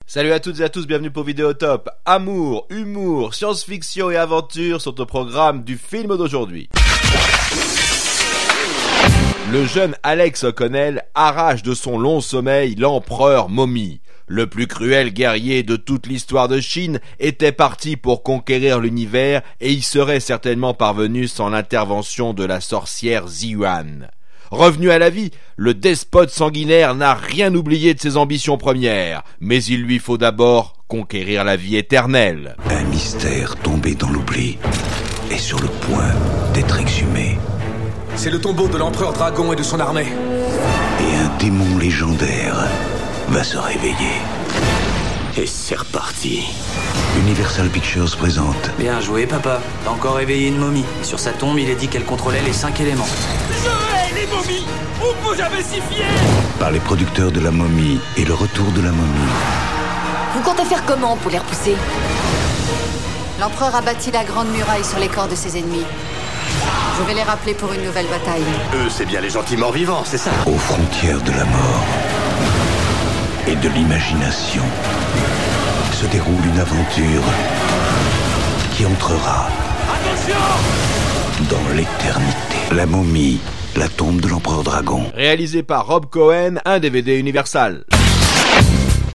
Salut à toutes et à tous, bienvenue pour Vidéotop. Amour, humour, science-fiction et aventure sont au programme du film d'aujourd'hui. Le jeune Alex O'Connell arrache de son long sommeil l'empereur Momie. Le plus cruel guerrier de toute l'histoire de Chine était parti pour conquérir l'univers et y serait certainement parvenu sans l'intervention de la sorcière Ziyuan. Revenu à la vie, le despote sanguinaire n'a rien oublié de ses ambitions premières, mais il lui faut d'abord conquérir la vie éternelle. Un mystère tombé dans l'oubli est sur le point d'être exhumé. C'est le tombeau de l'empereur dragon et de son armée. Et un démon légendaire va se réveiller. Et c'est reparti. Universal Pictures présente. Bien joué, papa. T'as encore réveillé une momie. Sur sa tombe, il est dit qu'elle contrôlait les 5 éléments. Je hais les momies. On peut jamais s'y fier. Par les producteurs de La Momie et le retour de la momie. Vous comptez faire comment pour les repousser? L'empereur a bâti la grande muraille sur les corps de ses ennemis. Je vais les rappeler pour une nouvelle bataille. Eux, c'est bien les gentils morts vivants, c'est ça? Aux frontières de la mort et de l'imagination se déroule une aventure qui entrera dans l'éternité. La Momie, la tombe de l'empereur dragon. Réalisé par Rob Cohen, un DVD Universal.